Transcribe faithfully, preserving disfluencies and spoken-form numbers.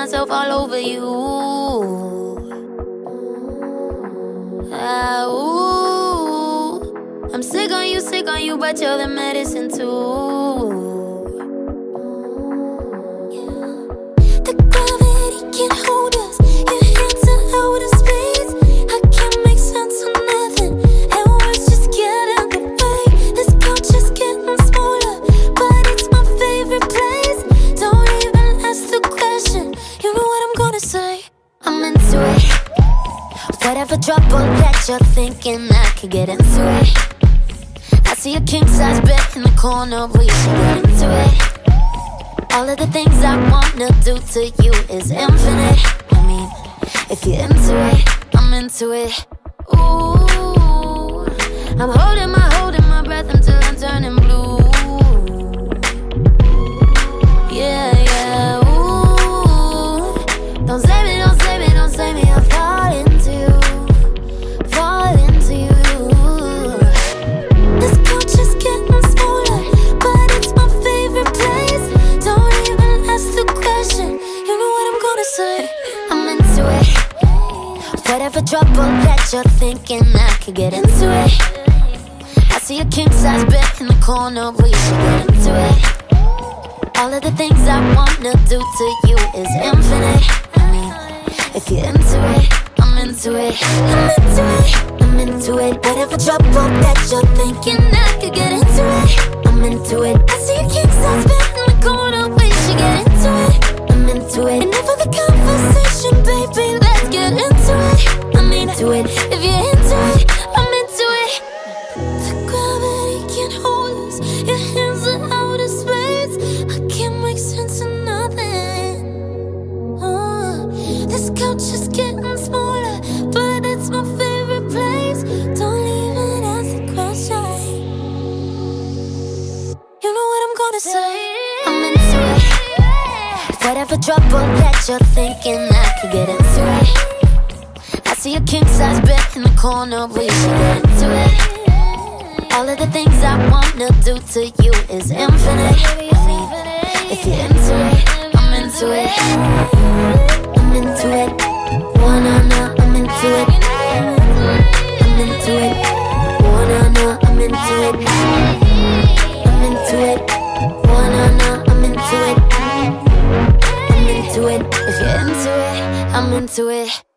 myself all over you. Ah, ooh. I'm sick on you, sick on you, but you're the medicine too. The gravity can't hold us. Your hands are outer space. I can't make sense of nothing, and words just get in the way. This couch is getting smaller, but it's my favorite place. Don't even ask the question. You know what I'm gonna say. I'm into it. Whatever trouble that you're thinking, I could get into it. I see a king-size bed in the corner, we should get into it. All of the things I wanna do to you is infinite. I mean, if you're into it, I'm into it. Ooh, I'm holding my, holding my breath until I'm turning blue. Yeah, yeah, ooh. Don't save me, don't save me, don't save me, I'll fall into you. Fall into you. This couch is getting smaller, but it's my favorite place. Don't even ask the question. You know what I'm gonna say. I'm into it. Whatever trouble that you're thinking, I could get into it. I see a king-size bed in the corner, we should get into it. All of the things I wanna do to you is infinite. I mean, if you're into it, I'm into it. I'm into it. I'm into it. Whatever trouble that you're thinking, I could get into it. I'm into it. I see a king-size bed in the corner, we should get into it. I'm into it. And for the conversation, baby, let's get into it. I'm into it. If you're into it, I'm into it. The gravity can't hold us. Your hands are outer space. I can't make sense of nothing. Oh, this couch is getting smaller, but it's my favorite place. Don't even ask the question. You know what I'm gonna say. I'm into it. Whatever trouble that you're thinking, I could get into it. I see a king-size bed in the corner, we should get into it. All of the things I wanna do to you is infinite. I mean, if you're into it, I'm into it. I'm into it. Wanna know, I'm into it. I'm into it. Wanna know, I'm into it. I'm into it. Wanna know, I'm into it. I'm into it. If you're into it, I'm into it.